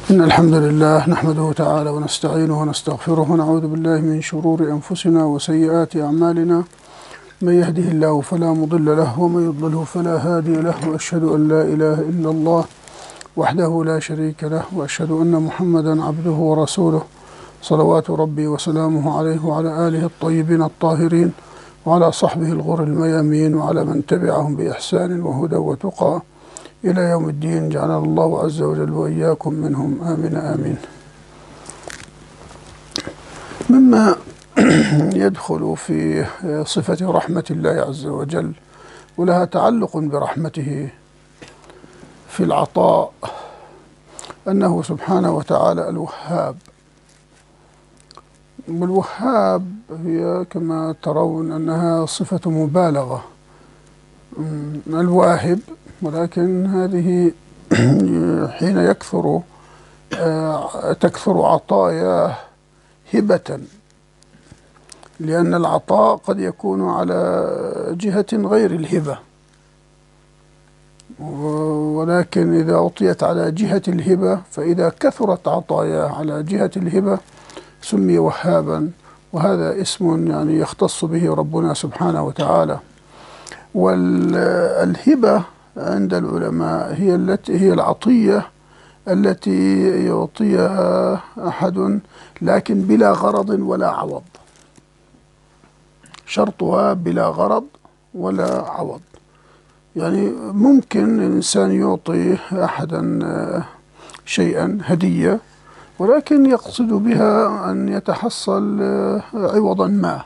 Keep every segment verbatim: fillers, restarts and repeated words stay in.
إن الحمد لله نحمده تعالى ونستعينه ونستغفره ونعوذ بالله من شرور أنفسنا وسيئات أعمالنا. من يهده الله فلا مضل له ومن يضلله فلا هادي له، وأشهد أن لا إله إلا الله وحده لا شريك له، وأشهد أن محمدا عبده ورسوله صلوات ربي وسلامه عليه وعلى آله الطيبين الطاهرين وعلى صحبه الغر الميامين وعلى من تبعهم بإحسان وهدى وتقى إلى يوم الدين. جعلنا الله عز وجل وإياكم منهم، آمين آمين. مما يدخل في صفة رحمة الله عز وجل ولها تعلق برحمته في العطاء أنه سبحانه وتعالى الوهاب. والوهاب هي كما ترون أنها صفة مبالغة، الواهب، ولكن هذه حين يكثر تكثر عطاياه هبة، لأن العطاء قد يكون على جهة غير الهبة، ولكن إذا أعطيت على جهة الهبة فإذا كثرت عطاياه على جهة الهبة سمي وهابا، وهذا اسم يعني يختص به ربنا سبحانه وتعالى. والهبة عند العلماء هي التي هي العطية التي يعطيها أحد لكن بلا غرض ولا عوض، شرطها بلا غرض ولا عوض. يعني ممكن الإنسان يعطي أحدا شيئا هدية ولكن يقصد بها أن يتحصل عوضا ما،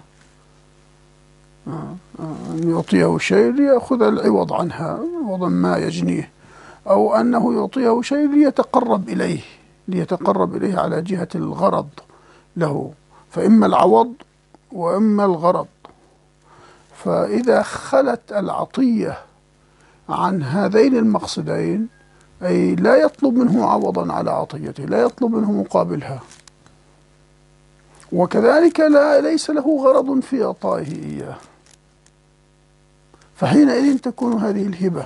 أن يعطيه شيء ليأخذ العوض عنها، عوضا ما يجنيه، أو أنه يعطيه شيء ليتقرب إليه ليتقرب إليه على جهة الغرض له، فإما العوض وإما الغرض. فإذا خلت العطية عن هذين المقصدين، أي لا يطلب منه عوضا على عطيته، لا يطلب منه مقابلها، وكذلك لا ليس له غرض في إعطائه إياه، فحينئذ تكون هذه الهبة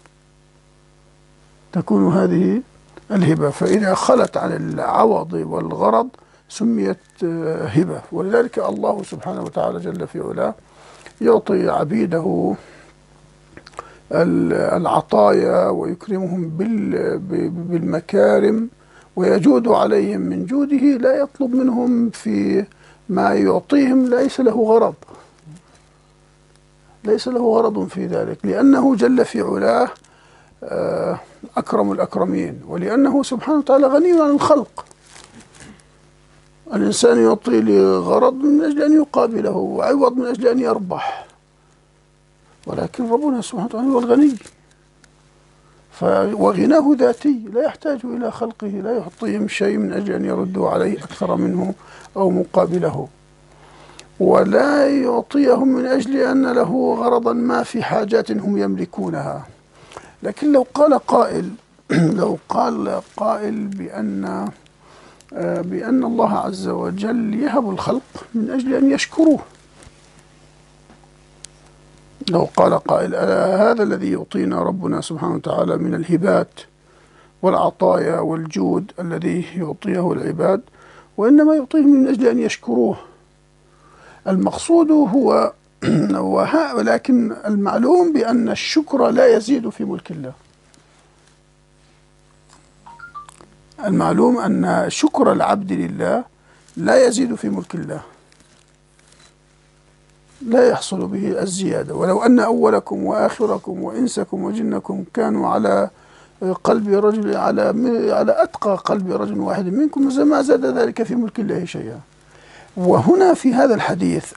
تكون هذه الهبة فإذا خلت عن العوض والغرض سميت هبة. ولذلك الله سبحانه وتعالى جل في علاه يعطي عبيده العطايا ويكرمهم بالمكارم ويجود عليهم من جوده، لا يطلب منهم في ما يعطيهم، ليس له غرض ليس له غرض في ذلك، لأنه جل في علاه أكرم الأكرمين، ولأنه سبحانه وتعالى غني عن الخلق. الإنسان يعطي لغرض من أجل أن يقابله وعوض من أجل أن يربح، ولكن ربنا سبحانه وتعالى هو الغني، وغناه ذاتي لا يحتاج إلى خلقه، لا يعطيهم شيء من أجل أن يردوا عليه أكثر منه أو مقابله، ولا يعطيهم من أجل أن له غرضا ما في حاجات هم يملكونها. لكن لو قال قائل لو قال قائل بأن بأن الله عز وجل يهب الخلق من أجل أن يشكروه، لو قال قائل هذا الذي يعطينا ربنا سبحانه وتعالى من الهبات والعطايا والجود الذي يعطيه العباد، وإنما يعطيهم من أجل أن يشكروه، المقصود هو ولكن المعلوم بأن الشكر لا يزيد في ملك الله. المعلوم أن شكر العبد لله لا يزيد في ملك الله، لا يحصل به الزيادة. ولو أن أولكم وآخركم وإنسكم وجنكم كانوا على قلب رجل على على أتقى قلب رجل واحد منكم ما زاد ذلك في ملك الله شيئا. وهنا في هذا الحديث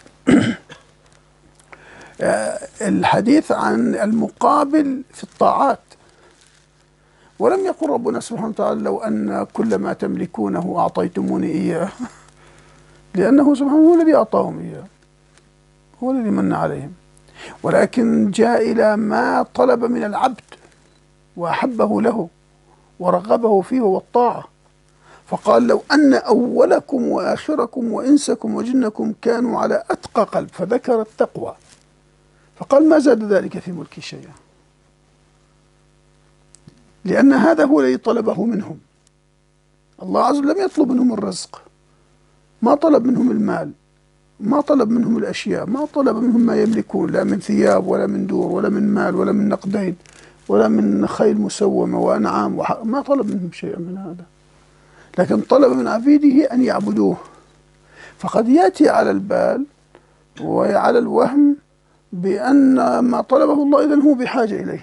الحديث عن المقابل في الطاعات، ولم يقل ربنا سبحانه وتعالى لو أن كل ما تملكونه أعطيتموني إياه، لأنه سبحانه هو الذي أعطاهم إياه، هو الذي من عليهم، ولكن جاء إلى ما طلب من العبد وأحبه له ورغبه فيه والطاعة، فقال لو أن أولكم وآخركم وإنسكم وجنكم كانوا على أتقى قلب، فذكر التقوى، فقال ما زاد ذلك في ملكي شيئا، لأن هذا هو الذي طلبه منهم. الله عز وجل لم يطلب منهم الرزق، ما طلب منهم المال، ما طلب منهم الأشياء، ما طلب منهم ما يملكون، لا من ثياب ولا من دور ولا من مال ولا من نقدين ولا من خيل مسومة وأنعام، ما طلب منهم شيئا من هذا، لكن طلب من عبيده أن يعبدوه. فقد يأتي على البال وعلى الوهم بأن ما طلبه الله إذن هو بحاجة إليه،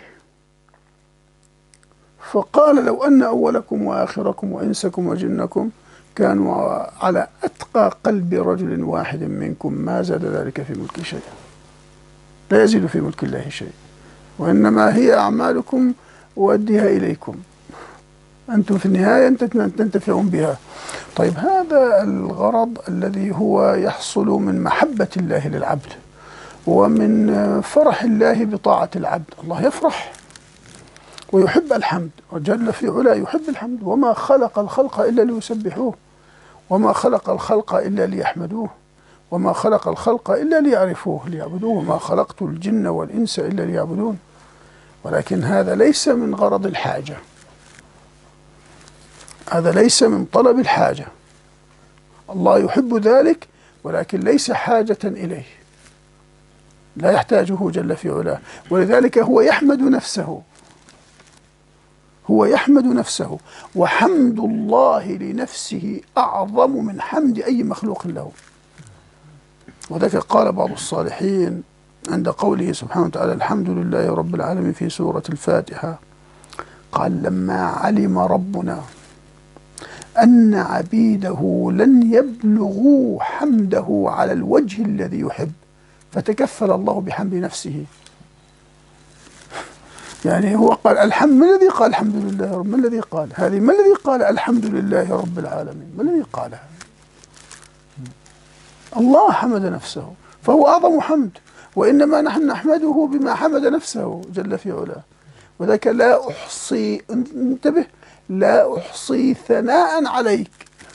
فقال لو أن أولكم وآخركم وإنسكم وجنكم كانوا على أتقى قلب رجل واحد منكم ما زاد ذلك في ملك شيئا، لا يزيد في ملك الله شيء، وإنما هي أعمالكم أؤديها إليكم، أنتم في النهاية تنتفعون بها. طيب هذا الغرض الذي هو يحصل من محبة الله للعبد ومن فرح الله بطاعة العبد. الله يفرح ويحب الحمد، وجل في علا يحب الحمد، وما خلق الخلق إلا ليسبحوه، وما خلق الخلق إلا ليحمدوه، وما خلق الخلق إلا ليعرفوه ليعبدوه، وما خلقت الجن والإنس إلا ليعبدون. ولكن هذا ليس من غرض الحاجة، هذا ليس من طلب الحاجة. الله يحب ذلك ولكن ليس حاجة إليه، لا يحتاجه جل في علاه، ولذلك هو يحمد نفسه، هو يحمد نفسه، وحمد الله لنفسه أعظم من حمد أي مخلوق له. وذلك قال بعض الصالحين عند قوله سبحانه وتعالى الحمد لله رب العالمين في سورة الفاتحة، قال لما علم ربنا أن عبيده لن يبلغوا حمده على الوجه الذي يحب فتكفل الله بحمد نفسه. يعني هو قال الحمد، ما الذي قال الحمد لله رب، ما الذي قال هذه، ما الذي قال الحمد لله رب العالمين، ما الذي قالها؟ الله حمد نفسه فهو أعظم حمد، وإنما نحن نحمده بما حمد نفسه جل في علاه. وذلك لا أحصي، انتبه، لا أحصي ثناء عليك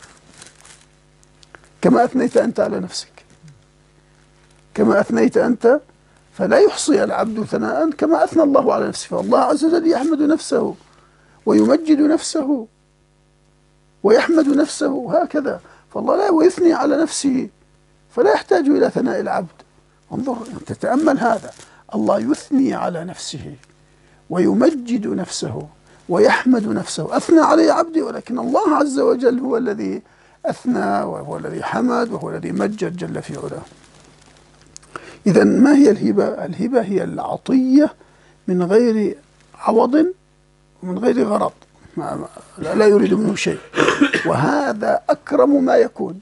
كما أثنيت أنت على نفسك، كما أثنيت أنت فلا يحصي العبد ثناء كما أثنى الله على نفسه. فالله عز وجل يحمد نفسه ويمجد نفسه ويحمد نفسه هكذا، فالله لا ويثني على نفسه فلا يحتاج إلى ثناء العبد. انظر تتأمل هذا، الله يثني على نفسه ويمجد نفسه ويحمد نفسه، أثنى عليه عبدي، ولكن الله عز وجل هو الذي أثنى وهو الذي حمد وهو الذي مجد جل في علاه. إذا ما هي الهبة؟ الهبة هي العطية من غير عوض ومن غير غرض، لا يريد منه شيء، وهذا أكرم ما يكون،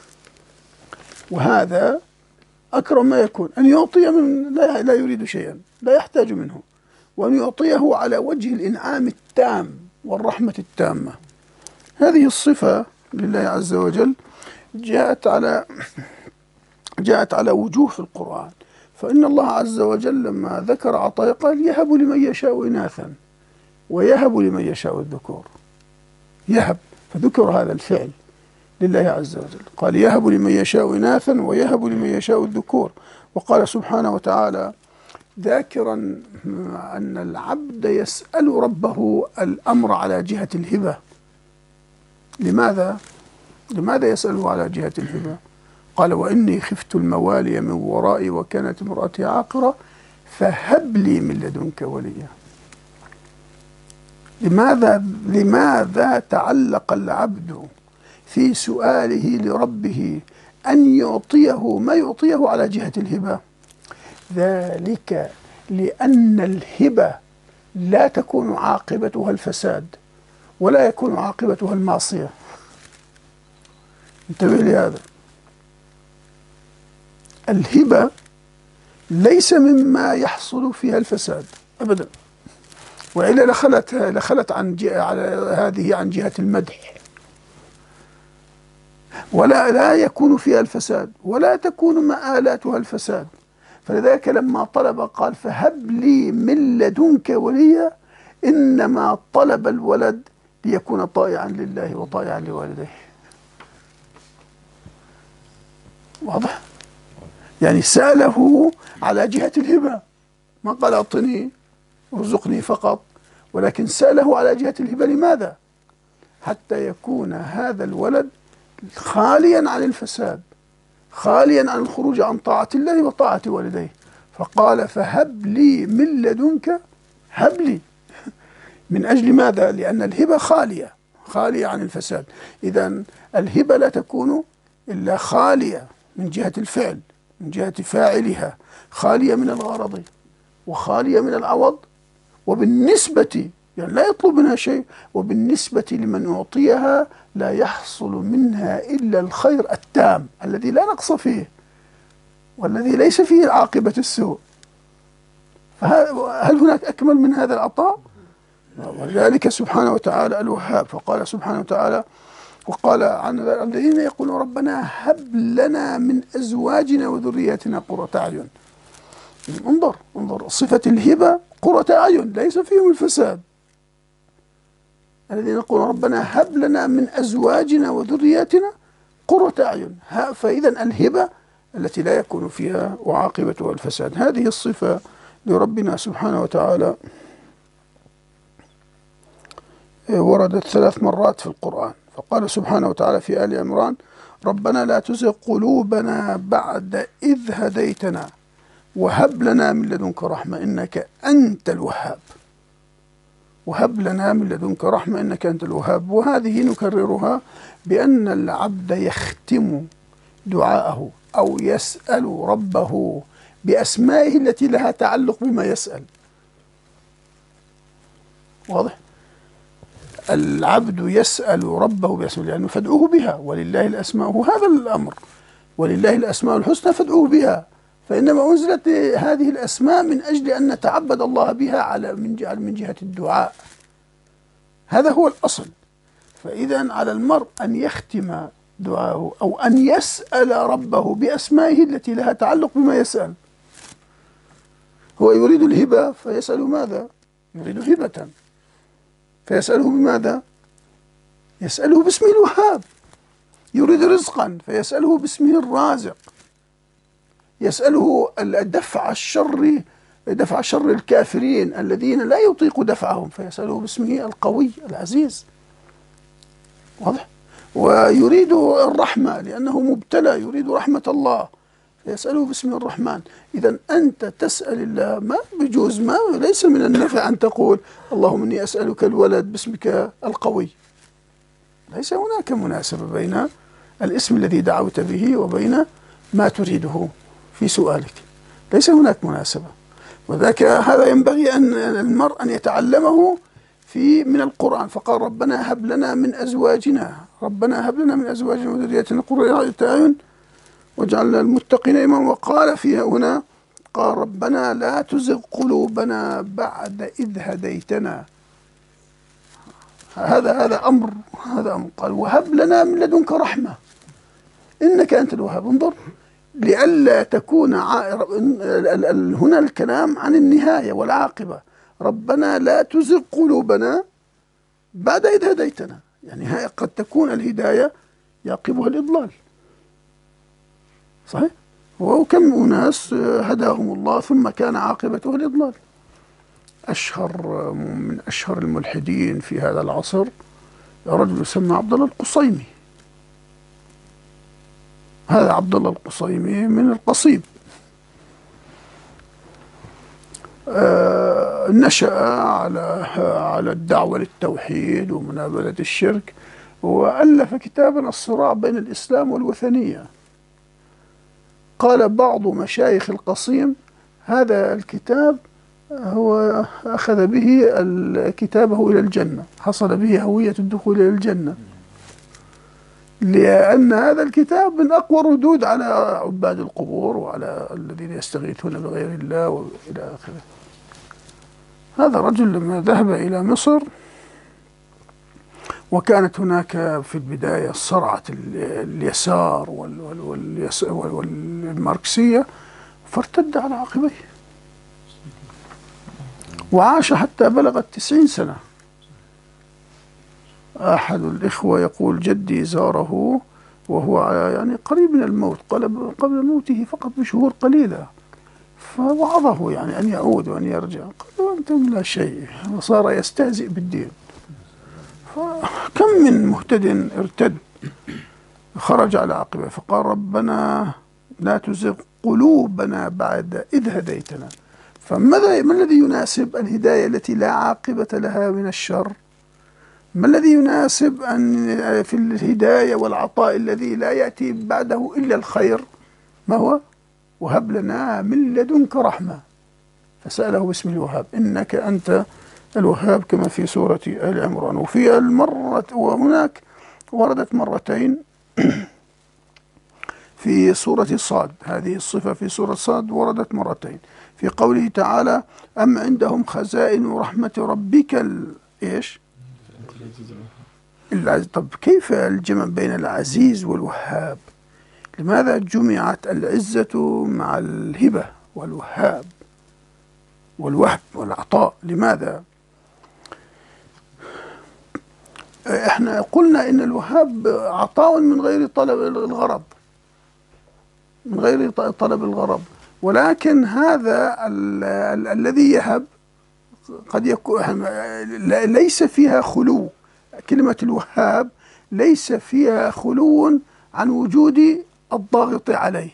وهذا أكرم ما يكون أن يعطي من لا, لا يريد شيئا، لا يحتاج منه، وأن يعطيه على وجه الإنعام التام والرحمة التامة. هذه الصفة لله عز وجل جاءت على جاءت على وجوه في القرآن. فإن الله عز وجل لما ذكر عطايا قال يهب لمن يشاء إناثا ويهب لمن يشاء الذكور، يهب، فذكر هذا الفعل لله عز وجل، قال يهب لمن يشاء إناثا ويهب لمن يشاء الذكور. وقال سبحانه وتعالى ذاكرا أن العبد يسأل ربه الأمر على جهة الهبة. لماذا؟ لماذا يسأله على جهة الهبة؟ قال وإني خفت الموالي من ورائي وكانت امرأتي عاقرة فهب لي من لدنك وليا. لماذا لماذا تعلق العبد في سؤاله لربه أن يعطيه ما يعطيه على جهة الهبة؟ ذلك لأن الهبة لا تكون عاقبتها الفساد ولا يكون عاقبتها المعصية. انتبه لهذا، الهبة ليس مما يحصل فيها الفساد أبدا، وإلا لخلت لخلت عن على هذه عن جهة المدح، ولا لا يكون فيها الفساد ولا تكون مآلاتها الفساد. فلذلك لما طلب قال فهب لي من لدنك وليا، إنما طلب الولد ليكون طائعا لله وطائعا لوالديه. واضح؟ يعني سأله على جهة الهبة، ما قال أعطني ارزقني فقط، ولكن سأله على جهة الهبة. لماذا؟ حتى يكون هذا الولد خاليا عن الفساد، خاليا عن الخروج عن طاعة الله وطاعة والديه. فقال فهب لي من لدنك، هب لي. من أجل ماذا؟ لأن الهبة خالية، خالية عن الفساد. إذن الهبة لا تكون إلا خالية من جهة الفعل، من جهة فاعلها، خالية من الغرض وخالية من العوض، وبالنسبة يعني لا يطلب منها شيء، وبالنسبة لمن أعطيها لا يحصل منها إلا الخير التام الذي لا نقص فيه والذي ليس فيه عاقبة السوء. فهل هناك أكمل من هذا العطاء؟ ولذلك سبحانه وتعالى الوهاب. فقال سبحانه وتعالى وقال عن الذين يقولون ربنا هب لنا من أزواجنا وذرياتنا قرة أعين. انظر انظر صفة الهبة قرة أعين، ليس فيهم الفساد. الذين يقولون ربنا هب لنا من أزواجنا وذرياتنا قرة أعين. فإذا الهبة التي لا يكون فيها وعاقبتها الفساد، هذه الصفة لربنا سبحانه وتعالى وردت ثلاث مرات في القرآن. فقال سبحانه وتعالى في آل عمران ربنا لا تزغ قلوبنا بعد إذ هديتنا وهب لنا من لدنك رحمة إنك أنت الوهاب. وهب لنا من لدنك رحمة إنك أنت الوهاب. وهذه نكررها بأن العبد يختم دعاءه أو يسأل ربه بأسمائه التي لها تعلق بما يسأل. واضح؟ العبد يسأل ربه بأسمائه لأنه فادعوه بها ولله الأسماء، هذا الأمر، ولله الأسماء الحسنى فادعوه بها. فإنما أنزلت هذه الأسماء من أجل أن نتعبد الله بها على من جهة من جهة الدعاء. هذا هو الأصل. فإذا على المرء أن يختم دعاءه أو أن يسأل ربه بأسمائه التي لها تعلق بما يسأل. هو يريد الهبة فيسأل ماذا؟ يريد هبة فيسأله بماذا؟ يسأله باسمه الوهاب. يريد رزقا فيسأله باسمه الرازق. يسأله دفع الشر، دفع شر الكافرين الذين لا يطيق دفعهم، فيسأله باسمه القوي العزيز. واضح؟ ويريد الرحمة لأنه مبتلى يريد رحمة الله، فيسأله باسمه الرحمن. إذا أنت تسأل الله، ما بجوز، ما ليس من النفع أن تقول اللهم إني أسألك الولد باسمك القوي. ليس هناك مناسبة بين الاسم الذي دعوت به وبين ما تريده في سؤالك، ليس هناك مناسبة. وذاك هذا ينبغي أن المرء أن يتعلمه في من القرآن. فقال ربنا هب لنا من أزواجنا ربنا هب لنا من أزواجنا وذرياتنا قرة أعين وجعلنا المتقين إماما. وقال فيها هنا قال ربنا لا تزغ قلوبنا بعد إذ هديتنا. هذا هذا أمر هذا أمر. قال وهب لنا من لدنك رحمة إنك أنت الوهاب. انظر لئلا تكون هنا الكلام عن النهاية والعاقبة. ربنا لا تزغ قلوبنا بعد إذ هديتنا، يعني قد تكون الهداية يعقبها الإضلال. صحيح؟ وكم أناس هداهم الله ثم كان عاقبته الإضلال. أشهر من أشهر الملحدين في هذا العصر رجل يسمى عبد الله القصيمي. هذا عبد الله القصيمي من القصيم، آه نشأ على على الدعوة للتوحيد ومنابذة الشرك، وألف كتابا الصراع بين الإسلام والوثنية. قال بعض مشايخ القصيم هذا الكتاب هو أخذ به كتابه إلى الجنة، حصل به هوية الدخول إلى الجنة، لأن هذا الكتاب من أقوى ردود على عباد القبور وعلى الذين يستغيثون بغير الله وإلى آخره. هذا رجل لما ذهب إلى مصر وكانت هناك في البداية صرعة اليسار والماركسية، فارتد على عقبيه وعاش حتى بلغ التسعين سنة. أحد الإخوة يقول جدي زاره وهو يعني قريب من الموت، قال قبل موته فقط بشهور قليلة، فوعظه يعني أن يعود وأن يرجع، قال أنتم لا شيء، وصار يستهزئ بالدين. كم من مهتد ارتد خرج على عقبه فقال ربنا لا تزغ قلوبنا بعد إذ هديتنا. فماذا ما الذي يناسب الهداية التي لا عاقبة لها من الشر؟ ما الذي يناسب أن في الهداية والعطاء الذي لا يأتي بعده إلا الخير؟ ما هو؟ وهب لنا من لدنك رحمة، فسأله باسم الوهاب إنك أنت الوهاب كما في سورة آل عمران. وفي المرة وهناك وردت مرتين في سورة صاد، هذه الصفة في سورة صاد وردت مرتين في قوله تعالى أم عندهم خزائن رحمة ربك ال... إيش؟ العز... طب كيف الجمع بين العزيز والوهاب؟ لماذا جمعت العزة مع الهبة والوهاب والوهب والعطاء؟ لماذا؟ احنا قلنا ان الوهاب عطاء من غير طلب الغرض، من غير طلب الغرض، ولكن هذا ال ال الذي يهب قد يكون ليس فيها خلو. كلمة الوهاب ليس فيها خلو عن وجود الضاغط عليه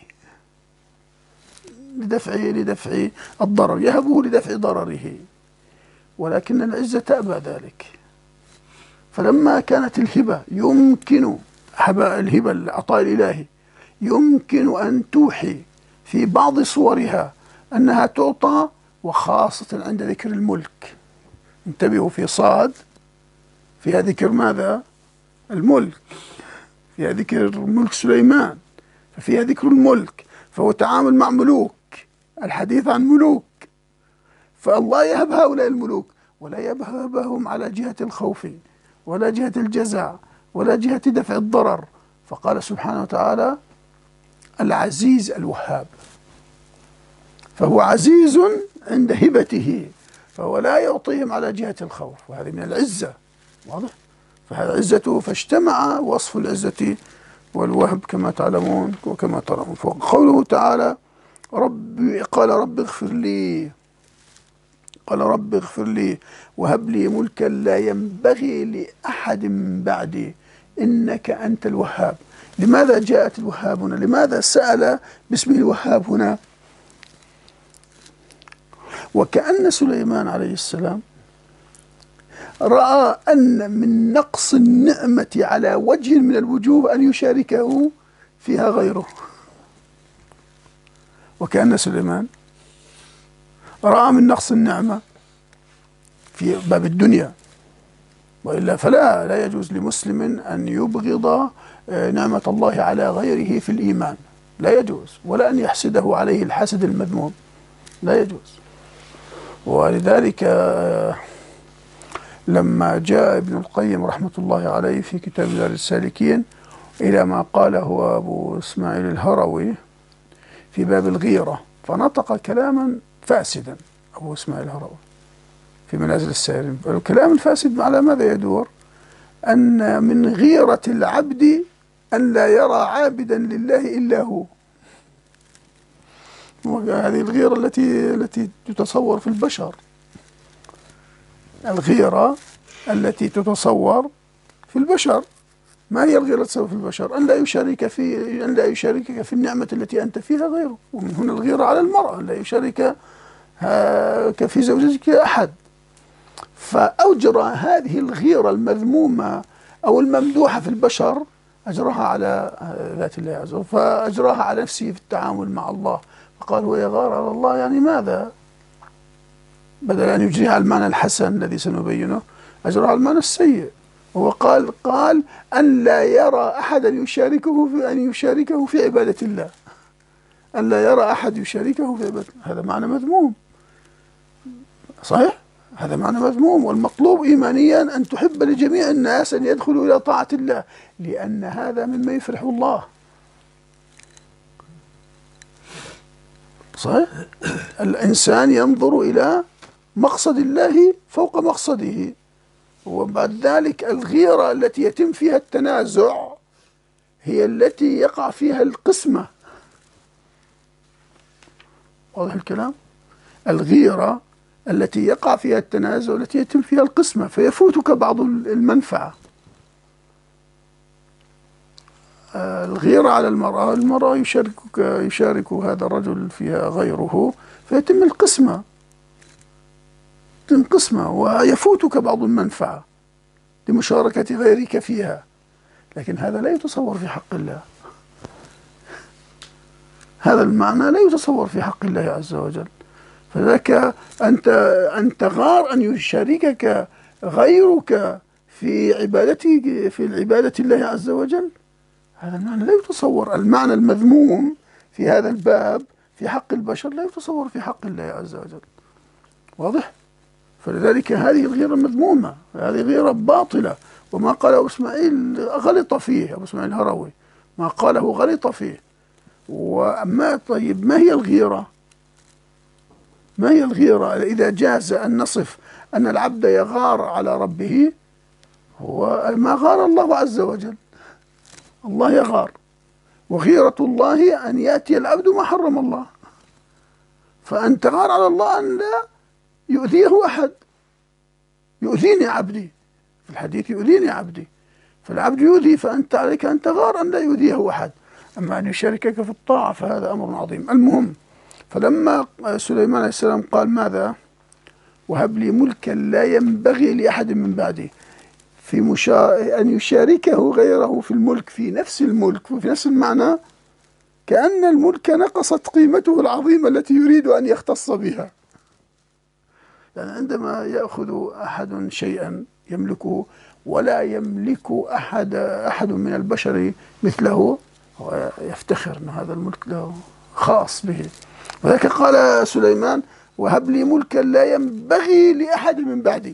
لدفع لدفع الضرر، يهبه لدفع ضرره، ولكن العزة تأبى ذلك. فلما كانت الهبة يمكن الهبة العطاء الإلهي يمكن أن توحي في بعض صورها أنها تعطى، وخاصة عند ذكر الملك. انتبهوا في صاد فيها ذكر ماذا؟ الملك، فيها ذكر ملك سليمان، ففيها ذكر الملك، فهو تعامل مع ملوك، الحديث عن ملوك. فالله يهب هؤلاء الملوك ولا يهبهم على جهة الخوف ولا جهة الجزع ولا جهة دفع الضرر. فقال سبحانه وتعالى العزيز الوهاب، فهو عزيز عند هبته، فهو لا يعطيهم على جهة الخوف، وهذه من العزة، واضح؟ فهذا عزته، فاجتمع وصف العزة والوهب كما تعلمون وكما ترون. فقوله تعالى رب قال رب اغفر لي قال رب اغفر لي وهب لي ملكا لا ينبغي لأحد من بعدي إنك أنت الوهاب. لماذا جاءت الوهاب هنا؟ لماذا سأل باسم الوهاب هنا؟ وكأن سليمان عليه السلام رأى أن من نقص النعمة على وجه من الوجوه أن يشاركه فيها غيره. وكأن سليمان رأى من نقص النعمة في باب الدنيا، وإلا فلا لا يجوز لمسلم أن يبغض نعمة الله على غيره في الإيمان، لا يجوز، ولا أن يحسده عليه الحسد المذموم، لا يجوز. ولذلك لما جاء ابن القيم رحمة الله عليه في كتاب دار السالكين إلى ما قاله أبو إسماعيل الهروي في باب الغيرة، فنطق كلاما فاسدا أبو إسماعيل الهروي في منازل السائرين. الكلام الفاسد على ماذا يدور؟ أن من غيرة العبد أن لا يرى عابدا لله إلا هو. هذه الغيرة التي التي تتصور في البشر، الغيرة التي تتصور في البشر. ما هي الغيرة التي تتصور في البشر؟ أن لا يشارك في أن لا يشاركك في النعمة التي أنت فيها غيره. ومن هنا الغيرة على المرأة، أن لا يشارك في زوجتك أحد. فأجرى هذه الغيرة المذمومة أو الممدوحة في البشر أجراها على ذات الله عز وجل، فأجراها على نفسه في التعامل مع الله. فقال هو يغار على الله، يعني ماذا؟ بدل أن يجريها على المعنى الحسن الذي سنبينه أجراها على المعنى السيء. هو قال قال أن لا يرى أحدا يشاركه في أن يشاركه في عبادة الله، أن لا يرى أحد يشاركه في عبادة، هذا معنى مذموم. صحيح؟ هذا معنى مذموم. والمطلوب إيمانيا أن تحب لجميع الناس أن يدخلوا إلى طاعة الله، لأن هذا مما يفرح الله. صحيح؟ الإنسان ينظر إلى مقصد الله فوق مقصده، وبعد ذلك الغيرة التي يتم فيها التنازع هي التي يقع فيها القسمة. واضح الكلام؟ الغيرة التي يقع فيها التنازع، التي يتم فيها القسمة، فيفوتك بعض المنفعة. الغيرة على المرأة، المرأة يشاركك يشارك هذا الرجل فيها غيره، فيتم القسمة، يتم قسمة ويفوتك بعض المنفعة لمشاركة غيرك فيها. لكن هذا لا يتصور في حق الله، هذا المعنى لا يتصور في حق الله عز وجل. فذاك أنت أن تغار أن يشاركك غيرك في عبادته، في العبادة الله عز وجل، هذا المعنى لا يتصور. المعنى المذموم في هذا الباب في حق البشر لا يتصور في حق الله عز وجل. واضح؟ فلذلك هذه الغيرة مذمومة، هذه غيرة باطلة. وما قاله إسماعيل غلط فيه، أبو إسماعيل الهروي ما قاله غلط فيه. وأما طيب ما هي الغيرة؟ ما هي الغيرة إذا جاز أن نصف أن العبد يغار على ربه؟ هو ما غار الله عز وجل، الله يغار، وغيرة الله أن يأتي العبد ما حرم الله. فأن تغار على الله أن لا يؤذيه أحد. يؤذيني عبدي، في الحديث يؤذيني عبدي، فالعبد يؤذي، فأنت عليك أن تغار أن لا يؤذيه أحد. أما أن يشاركك في الطاعة فهذا أمر عظيم. المهم، فلما سليمان عليه السلام قال ماذا؟ وهب لي ملكا لا ينبغي لأحد من بعدي، في مشا... أن يشاركه غيره في الملك، في نفس الملك وفي نفس المعنى، كأن الملك نقصت قيمته العظيمة التي يريد أن يختص بها. يعني عندما يأخذ أحد شيئا يملكه ولا يملك أحد أحد من البشر مثله، يفتخر أن هذا الملك له خاص به. وذلك قال سليمان وهب لي ملكا لا ينبغي لأحد من بعدي.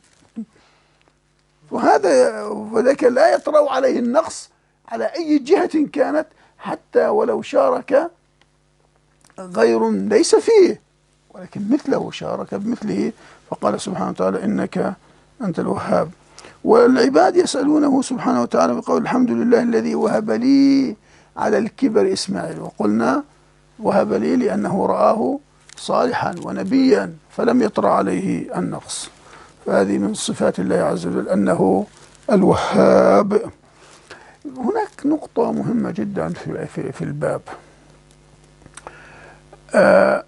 وهذا وذلك لا يطرأ عليه النقص على أي جهة كانت، حتى ولو شارك غير ليس فيه ولكن مثله، شارك بمثله. فقال سبحانه وتعالى إنك أنت الوهاب. والعباد يسألونه سبحانه وتعالى بقول الحمد لله الذي وهب لي على الكبر إسماعيل. وقلنا وهب لي لأنه رآه صالحا ونبيا فلم يطرأ عليه النقص. فهذه من صفات الله عز وجل أنه الوهاب. هناك نقطة مهمة جدا في في, في الباب. آه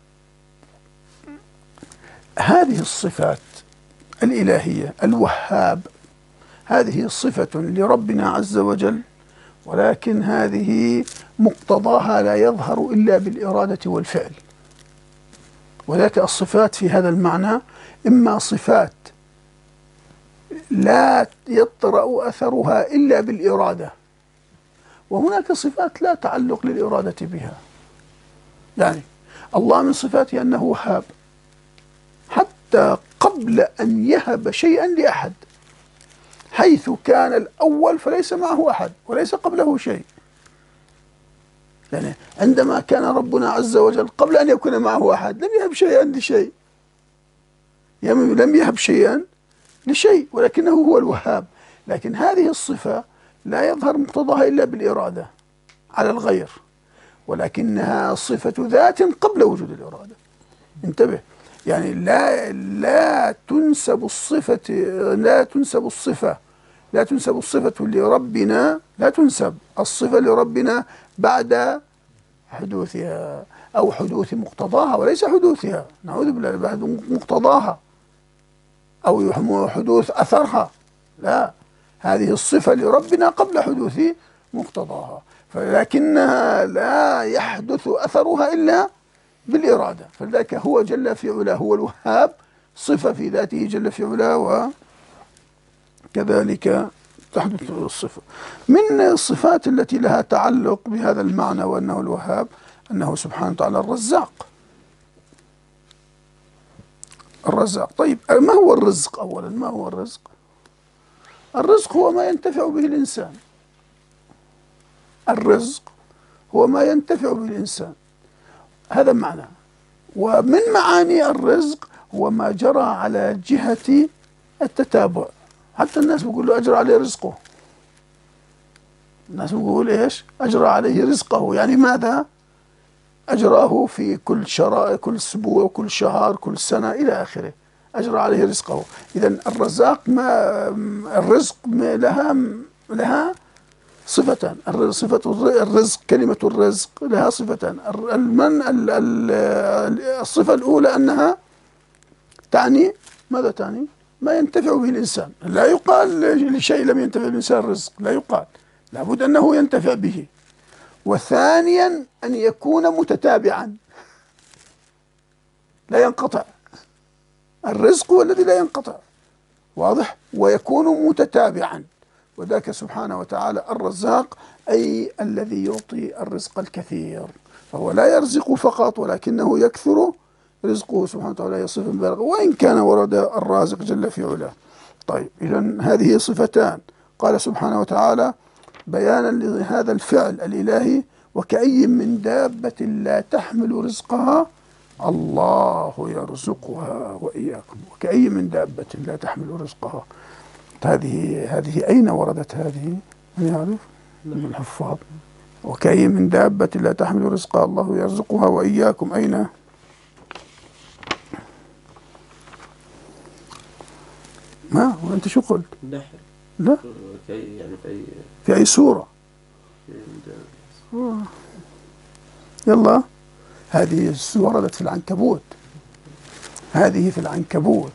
هذه الصفات الإلهية الوهاب، هذه صفة لربنا عز وجل، ولكن هذه مقتضاها لا يظهر إلا بالإرادة والفعل. وذلك الصفات في هذا المعنى إما صفات لا يطرأ أثرها إلا بالإرادة، وهناك صفات لا تعلق للإرادة بها. يعني الله من صفاته أنه وهاب حتى قبل أن يهب شيئا لأحد، حيث كان الأول فليس معه أحد وليس قبله شيء. يعني عندما كان ربنا عز وجل قبل أن يكون معه أحد لم يهب شيئا لشيء، لم يهب شيئا لشيء، ولكنه هو الوهاب. لكن هذه الصفة لا يظهر مقتضاها إلا بالإرادة على الغير، ولكنها صفة ذات قبل وجود الإرادة. انتبه، يعني لا لا تنسب الصفة لا تنسب الصفة لا تنسب الصفة لربنا لا تنسب الصفة لربنا بعد حدوثها أو حدوث مقتضاها، وليس حدوثها، نعوذ بالله، بعد مقتضاها أو حدوث أثرها. لا، هذه الصفة لربنا قبل حدوث مقتضاها، فلكنها لا يحدث أثرها إلا بالإرادة. فذلك هو جل في علاه هو الوهاب، صفة في ذاته جل في علاه، وكذلك تحدث الصفة. من الصفات التي لها تعلق بهذا المعنى وأنه الوهاب أنه سبحانه وتعالى الرزاق. الرزاق. طيب ما هو الرزق؟ أولا ما هو الرزق؟ الرزق هو ما ينتفع به الإنسان. الرزق هو ما ينتفع به الإنسان، هذا معنى. ومن معاني الرزق هو ما جرى على جهة التتابع. حتى الناس بيقول له أجرى عليه رزقه، الناس بيقول إيش؟ أجرى عليه رزقه. يعني ماذا؟ أجراه في كل شراء، كل أسبوع، كل شهر، كل سنة إلى آخره، أجرى عليه رزقه. إذا الرزاق، ما الرزق ما لها لها صفتان. صفة الرزق، كلمة الرزق لها صفتان. المن الصفة الأولى أنها تعني ماذا تعني؟ ما ينتفع به الإنسان. لا يقال لشيء لم ينتفع الإنسان رزق، لا يقال، لابد أنه ينتفع به. وثانيا أن يكون متتابعا لا ينقطع. الرزق هو الذي لا ينقطع، واضح؟ ويكون متتابعا. وذاك سبحانه وتعالى الرزاق، أي الذي يعطي الرزق الكثير، فهو لا يرزق فقط ولكنه يكثر رزقه سبحانه وتعالى، يصف بالغ وإن كان ورد الرازق جل في علاه. طيب، إذن هذه صفتان. قال سبحانه وتعالى بيانا لهذا الفعل الإلهي: وكأي من دابة لا تحمل رزقها الله يرزقها وإياكم. وكأي من دابة لا تحمل رزقها، هذه هذه أين وردت هذه؟ من يعرف؟ من الحفاظ. وكأي من دابة لا تحمل رزقها الله يرزقها وإياكم، أين؟ ما وأنت شو قلت؟ لا، يعني في أي في أي سورة؟ يلا، هذه وردت في العنكبوت، هذه في العنكبوت.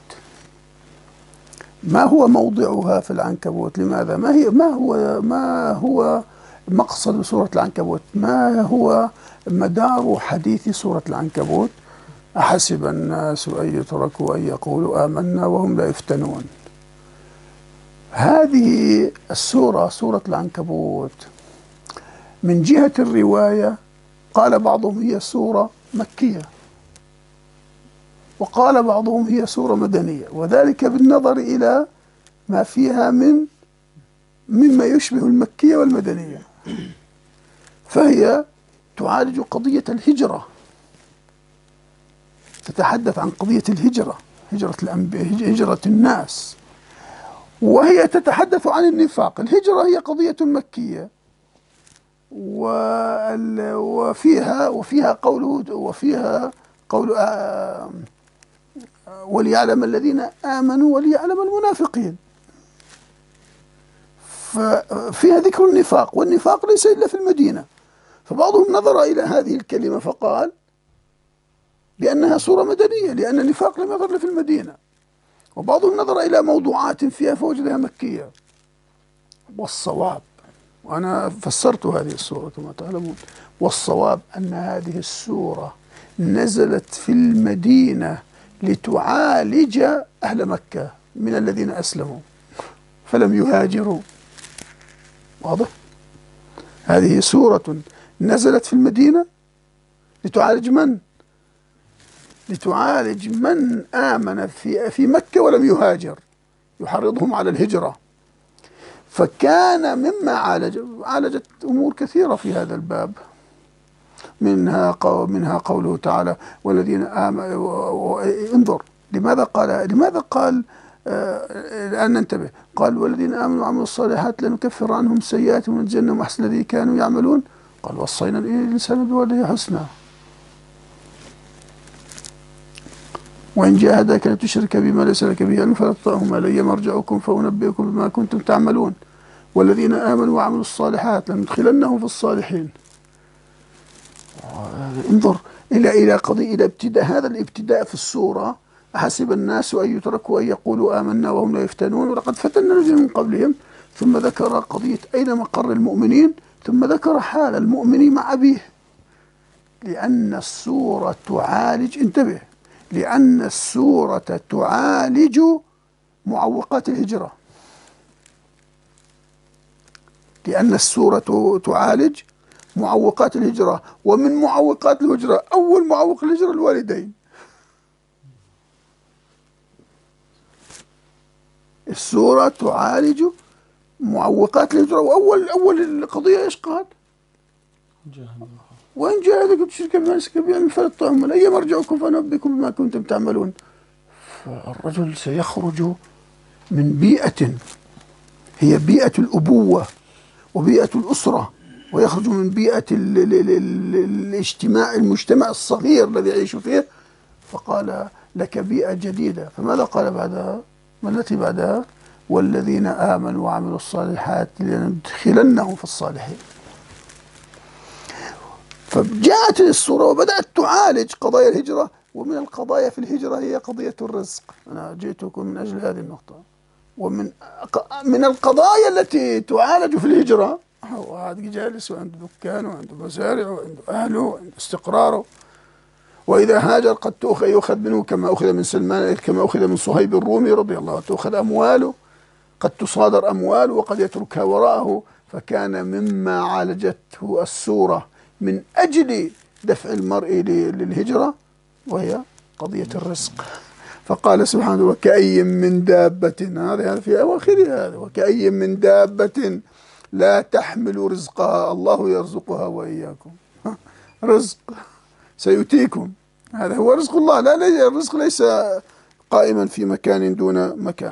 ما هو موضعها في العنكبوت؟ لماذا؟ ما هي ما هو ما هو مقصد سورة العنكبوت؟ ما هو مدار حديث سورة العنكبوت؟ أحسب الناس أن يتركوا أن يقولوا آمنا وهم لا يفتنون. هذه السورة، سورة العنكبوت، من جهة الرواية قال بعضهم هي سورة مكية، وقال بعضهم هي سورة مدنية، وذلك بالنظر إلى ما فيها من مما يشبه المكية والمدنية. فهي تعالج قضية الهجرة، تتحدث عن قضية الهجرة، هجرة الأنبياء، هجرة الناس، وهي تتحدث عن النفاق. الهجرة هي قضية مكية، وفيها وفيها قوله وفيها قول وليعلم الذين آمنوا وليعلم المنافقين. ففيها ذكر النفاق، والنفاق ليس إلا في المدينة. فبعضهم نظر إلى هذه الكلمة فقال بأنها سورة مدنية لأن النفاق لم يظهر إلا في المدينة، وبعضهم نظر إلى موضوعات فيها فوجدها مكية. والصواب، وأنا فسرت هذه السورة كما تعلمون، والصواب أن هذه السورة نزلت في المدينة لتعالج أهل مكة من الذين أسلموا فلم يهاجروا. واضح؟ هذه سورة نزلت في المدينة لتعالج من؟ لتعالج من آمن في في مكة ولم يهاجر، يحرضهم على الهجرة. فكان مما عالج عالجت أمور كثيرة في هذا الباب، منها قول منها قوله تعالى والذين آمنوا. انظر لماذا قال لماذا قال الآن ننتبه. قال والذين آمنوا وعملوا الصالحات لنكفر عنهم سيئاتهم ونجزيهم أحسن الذي كانوا يعملون. قال وصينا الإنسان بوالديه حسنا وإن جاهداك لتشرك بما ليس لك به علم فلا تطعهما إلي مرجعكم فأنبئكم بما كنتم تعملون والذين آمنوا وعملوا الصالحات لندخلنهم في الصالحين. انظر إلى إلى قضية إلى ابتداء هذا الابتداء في السورة. أحسب الناس أن يتركوا أن يقولوا آمنا وهم لا يفتنون ولقد فتنا الذين من قبلهم، ثم ذكر قضية أين مقر المؤمنين، ثم ذكر حال المؤمن مع أبيه، لأن السورة تعالج، انتبه، لأن السورة تعالج معوقات الهجرة، لأن السورة تعالج معوقات الهجرة. ومن معوقات الهجرة أول معوق الهجرة الوالدين. السورة تعالج معوقات الهجرة، وأول أول القضية إيش قال؟ وإن جاهدك تشرك بما ليس لك به علم فلا تطعهما إلي مرجعكم فأنبئكم بما كنتم تعملون. فالرجل سيخرج من بيئة هي بيئة الأبوة وبيئة الأسرة ويخرج من بيئة ال ال ال ال الاجتماع المجتمع الصغير الذي يعيش فيه، فقال لك بيئة جديدة. فماذا قال بعدها؟ ما التي بعدها؟ والذين آمنوا وعملوا الصالحات لندخلنهم في الصالحين. فجاءت السورة وبدأت تعالج قضايا الهجرة، ومن القضايا في الهجرة هي قضية الرزق. أنا جئتكم من أجل هذه النقطة. ومن من القضايا التي تعالج في الهجرة، واحد جالس وعنده دكان وعنده مزارع وعنده أهله وعنده استقراره، وإذا هاجر قد يؤخذ منه كما أخذ من سلمان، كما أخذ من صهيب الرومي رضي الله عنه، تؤخذ أمواله، قد تصادر أمواله وقد يتركها وراءه. فكان مما عالجته السورة من أجل دفع المرء للهجرة وهي قضية الرزق. فقال سبحانه وكأي من دابة، هذا في أواخر هذا، وكأي من دابة لا تحمل رزقها الله يرزقها وإياكم. رزق سيؤتيكم، هذا هو رزق الله. لا، الرزق ليس قائما في مكان دون مكان.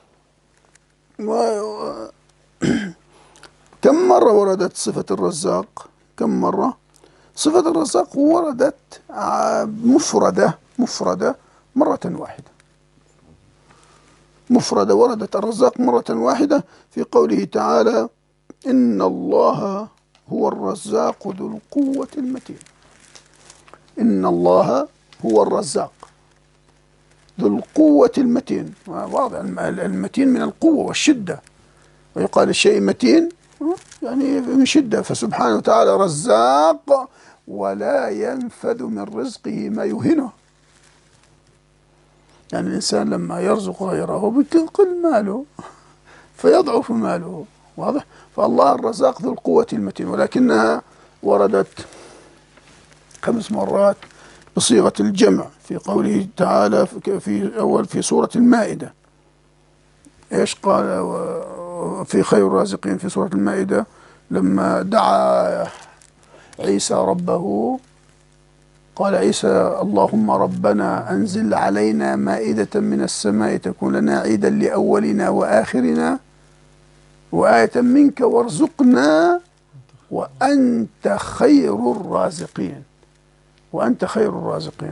كم مرة وردت صفة الرزاق؟ كم مرة؟ صفة الرزاق وردت مفردة مفردة مرة واحدة. مفردة وردت الرزاق مرة واحدة في قوله تعالى إن الله هو الرزاق ذو القوة المتين. إن الله هو الرزاق ذو القوة المتين. واضح المتين من القوة والشدة، ويقال الشيء متين يعني من شدة. فسبحانه وتعالى رزاق ولا ينفذ من رزقه ما يهنه. يعني الإنسان لما يرزق غيره بيقل ماله فيضعف ماله، واضح. فالله الرزاق ذو القوة المتين، ولكنها وردت خمس مرات بصيغة الجمع في قوله تعالى في أول في سورة المائدة. إيش قال في خير الرازقين في سورة المائدة لما دعا عيسى ربه؟ قال عيسى اللهم ربنا أنزل علينا مائدة من السماء تكون لنا عيدا لأولنا وآخرنا وآية منك وارزقنا وأنت خير الرازقين. وأنت خير الرازقين.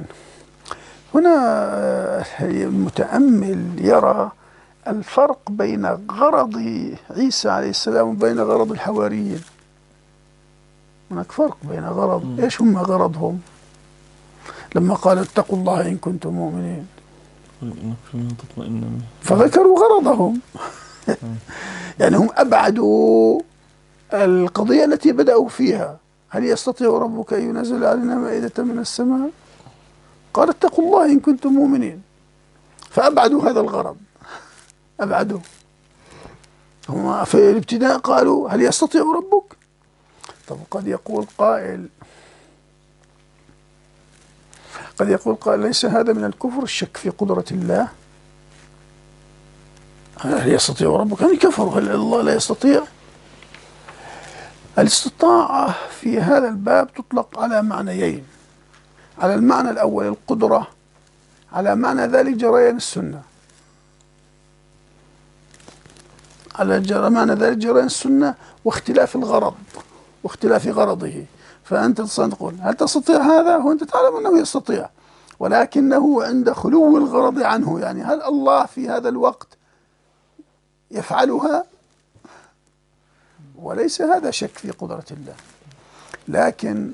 هنا المتأمل يرى الفرق بين غرض عيسى عليه السلام وبين غرض الحواريين. هناك فرق بين غرض، ايش هم غرضهم لما قال اتقوا الله إن كنتم مؤمنين؟ فذكروا غرضهم. يعني هم أبعدوا القضية التي بدأوا فيها. هل يستطيع ربك أن ينزل علينا مائدة من السماء؟ قال اتقوا الله إن كنتم مؤمنين. فأبعدوا هذا الغرض، أبعدوا. هم في الابتداء قالوا هل يستطيع ربك؟ طب قد يقول قائل قد يقول قائل ليس هذا من الكفر الشك في قدرة الله؟ هل يستطيع ربك؟ هل كفروا؟ هل الله لا يستطيع؟ الاستطاعة في هذا الباب تطلق على معنيين. على المعنى الأول القدرة، على معنى ذلك جريان السنة. على معنى ذلك جريان السنة واختلاف الغرض واختلاف غرضه. فأنت تقول هل تستطيع هذا؟ وأنت تعلم أنه يستطيع، ولكنه عند خلو الغرض عنه. يعني هل الله في هذا الوقت يفعلها؟ وليس هذا شك في قدرة الله، لكن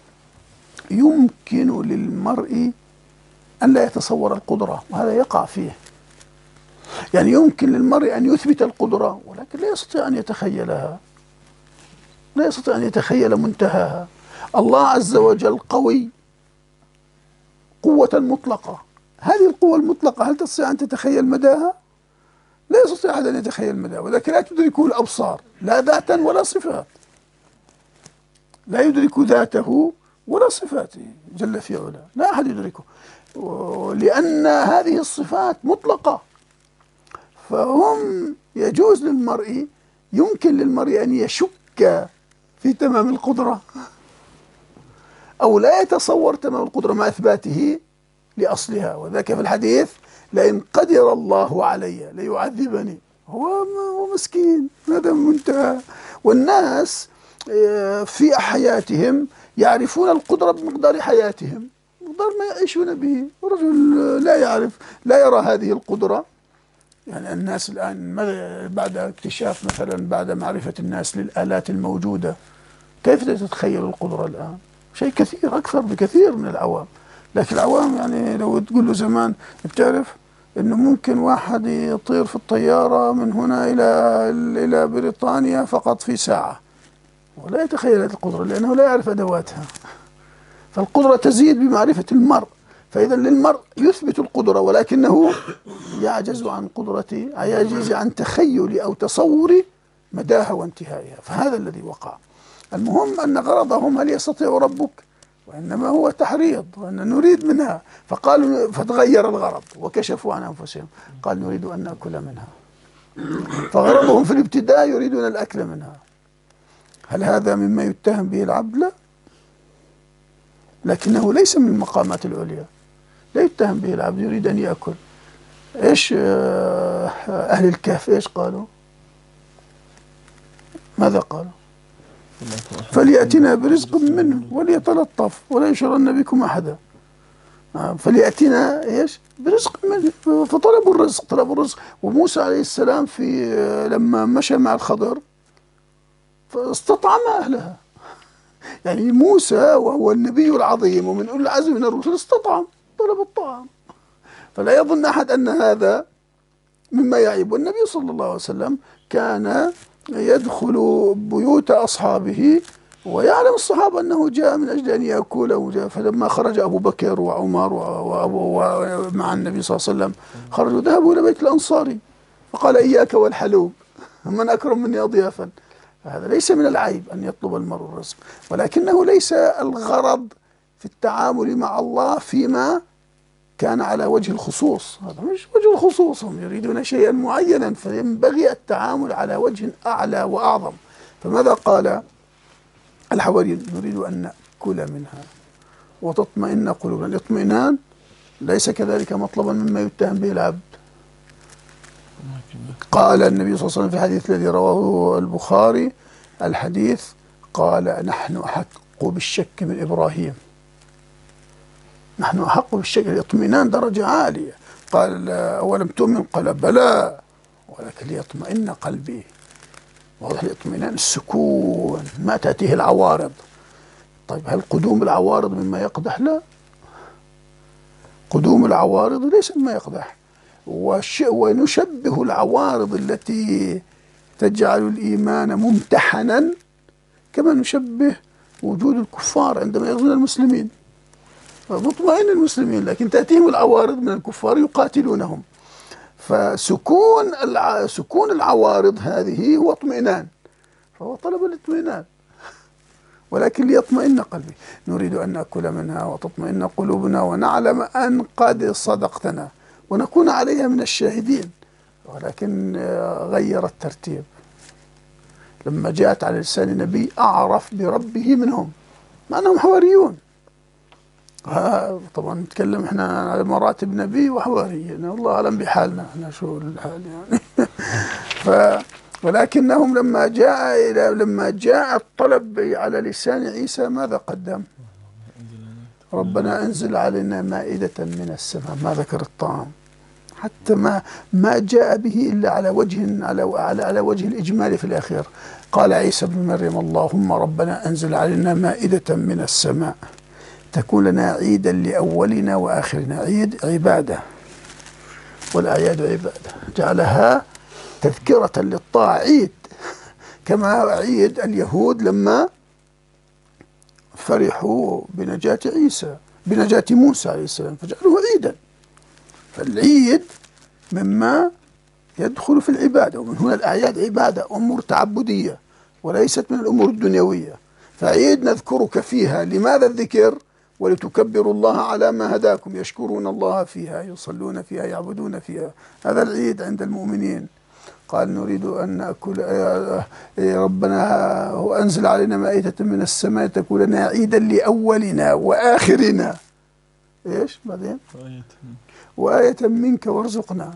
يمكن للمرء أن لا يتصور القدرة، وهذا يقع فيه. يعني يمكن للمرء أن يثبت القدرة ولكن لا يستطيع أن يتخيلها، لا يستطيع أن يتخيل منتهاها. الله عز وجل قوي قوة مطلقة. هذه القوة المطلقة هل تستطيع أن تتخيل مداها؟ لا يستطيع أحد أن يتخيل مداها، ولكن لا تدركه الأبصار لا ذاتا ولا صفات. لا يدرك ذاته ولا صفاته جل في علاه، لا أحد يدركه، لأن هذه الصفات مطلقة. فهم يجوز للمرء يمكن للمرء أن يشك في تمام القدرة أو لا يتصور تمام القدرة مع إثباته لأصلها. وذاك في الحديث لئن قدر الله علي ليعذبني. هو مسكين، هذا منتهى. والناس في حياتهم يعرفون القدرة بمقدار حياتهم، مقدار ما يعيشون به. رجل لا يعرف، لا يرى هذه القدرة. يعني الناس الآن بعد اكتشاف مثلا، بعد معرفة الناس للآلات الموجودة، كيف تتخيل القدرة الآن؟ شيء كثير أكثر بكثير من العوام. لكن العوام يعني لو تقول له زمان، بتعرف إنه ممكن واحد يطير في الطيارة من هنا إلى إلى بريطانيا فقط في ساعة، ولا يتخيل هذه القدرة لأنه لا يعرف أدواتها. فالقدرة تزيد بمعرفة المرء. فإذا للمرء يثبت القدرة، ولكنه يعجز عن قدرته، يعجز عن تخيل أو تصور مداها وانتهائها. فهذا الذي وقع. المهم أن غرضهم هل يستطيع ربك، وإنما هو تحريض، وأن نريد منها. فقالوا، فتغير الغرض وكشفوا عن أنفسهم، قال نريد أن نأكل منها. فغرضهم في الابتداء يريدون الأكل منها. هل هذا مما يتهم به العبد؟ لا، لكنه ليس من المقامات العليا. لا يتهم به العبد، يريد أن يأكل. إيش أهل الكهف إيش قالوا؟ ماذا قالوا؟ فليأتنا برزق منه وليتلطف ولا يشعرن بكم أحدا. فليأتنا إيش؟ برزق منه. فطلبوا الرزق، طلبوا الرزق. وموسى عليه السلام في لما مشى مع الخضر فاستطعم أهلها. يعني موسى وهو النبي العظيم ومن أولي العزم من الرسل استطعم، طلب الطعام. فلا يظن أحد أن هذا مما يعيب. والنبي صلى الله عليه وسلم كان يدخل بيوت أصحابه ويعلم الصحابة أنه جاء من أجل أن يأكل. فلما خرج أبو بكر وعمر وأبو مع النبي صلى الله عليه وسلم، خرجوا ذهبوا إلى بيت الأنصاري فقال إياك والحلوب، من أكرم مني أضيافا. هذا ليس من العيب أن يطلب المرء الرزق، ولكنه ليس الغرض في التعامل مع الله فيما كان على وجه الخصوص. هذا مش وجه الخصوص، هم يريدون شيئا معينا، فينبغي التعامل على وجه أعلى وأعظم. فماذا قال الحواريون؟ نريد أن نأكل منها وتطمئن قلوبنا. الاطمئنان ليس كذلك مطلبا مما يتهم به العبد. قال النبي صلى الله عليه وسلم في الحديث الذي رواه البخاري، الحديث قال نحن أحق بالشك من إبراهيم. نحن أحق بالشك. الاطمئنان درجة عالية. قال أولم تؤمن؟ قال بلى ولكن ليطمئن قلبي. واضح، الاطمئنان السكون، ما تأتيه العوارض. طيب هل قدوم العوارض مما يقدح؟ لا، قدوم العوارض ليس مما يقدح. ونشبه العوارض التي تجعل الإيمان ممتحنا كما نشبه وجود الكفار عندما يغزون المسلمين. مطمئن المسلمين لكن تأتيهم العوارض من الكفار يقاتلونهم. فسكون الع... سكون العوارض هذه هو اطمئنان، فهو طلب الاطمئنان. ولكن ليطمئن قلبي. نريد أن نأكل منها وتطمئن قلوبنا ونعلم أن قد صدقتنا ونكون عليها من الشاهدين. ولكن غير الترتيب. لما جاءت على لسان نبي أعرف بربه منهم، مع أنهم حواريون. طبعا نتكلم احنا على مراتب نبي وحواري، الله أعلم بحالنا احنا شو الحال يعني. ف ولكنهم لما جاء إلى لما جاء الطلب على لسان عيسى ماذا قدم؟ ربنا انزل علينا مائدة من السماء. ما ذكر الطعام، حتى ما ما جاء به إلا على وجه على على على وجه الإجمال في الأخير. قال عيسى بن مريم اللهم ربنا انزل علينا مائدة من السماء تكون لنا عيدا لأولنا وآخرنا. عيد عبادة، والأعياد عبادة، جعلها تذكرة للطاعة. عيد كما عيد اليهود لما فرحوا بنجاة عيسى بنجاة موسى عليه السلام فجعلوه عيدا. فالعيد مما يدخل في العبادة، ومن هنا الأعياد عبادة، أمور تعبدية وليست من الأمور الدنيوية. فعيد نذكرك فيها. لماذا الذكر؟ ولتكبروا الله على ما هداكم، يشكرون الله فيها، يصلون فيها، يعبدون فيها. هذا العيد عند المؤمنين. قال نريد أن نأكل ربنا وأنزل علينا مائدة من السماء تكون لنا عيدا لأولنا وآخرنا. إيش بعدين؟ وآية منك وارزقنا.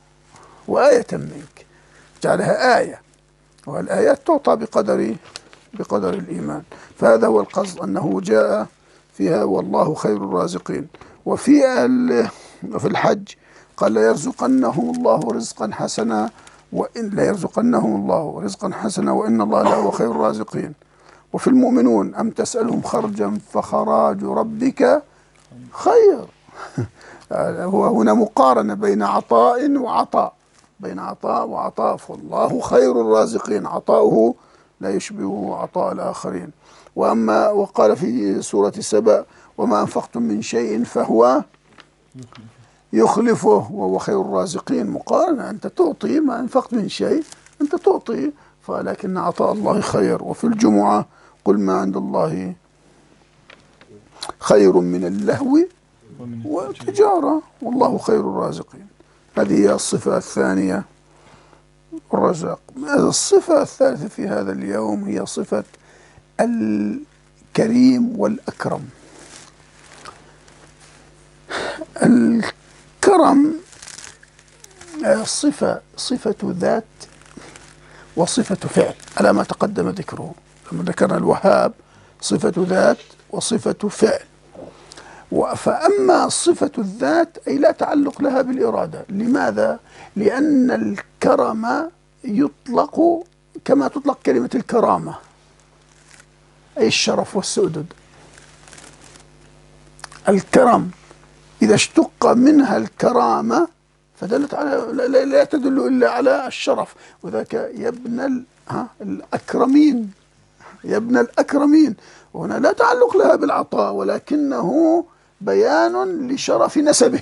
وآية منك، جعلها آية. والآيات تعطى بقدر بقدر الإيمان. فهذا هو القصد، أنه جاء فيها والله خير الرازقين. وفي في الحج قال لا يرزقنهم الله رزقا حسنا وإن لا يرزقنهم الله رزقا حسنا وإن الله لهو خير الرازقين. وفي المؤمنون أم تسألهم خرجا فخراج ربك خير. هو هنا مقارنة بين عطاء وعطاء، بين عطاء وعطاء، فالله خير الرازقين، عطاؤه لا يشبه عطاء الآخرين. وأما وقال في سورة سبأ وما أنفقتم من شيء فهو يخلفه وهو خير الرازقين. مقارنة، أنت تعطي ما أنفقت من شيء، أنت تعطي، فلكن عطاء الله خير. وفي الجمعة قل ما عند الله خير من اللهو والتجارة والله خير الرازقين. هذه هي الصفة الثانية، الرزاق. الصفة الثالثة في هذا اليوم هي صفة الكريم والأكرم. الكرم صفة صفة ذات وصفة فعل على ما تقدم ذكره. لما ذكرنا الوهاب صفة ذات وصفة فعل. فأما صفة الذات أي لا تعلق لها بالإرادة. لماذا؟ لأن الكرم يطلق كما تطلق كلمة الكرامة، أي الشرف والسؤدد. الكرم إذا اشتق منها الكرامة فدلت على لا, لا تدل إلا على الشرف. وذاك يا ابن الأكرمين، يا ابن الأكرمين، وهنا لا تعلق لها بالعطاء ولكنه بيان لشرف نسبه،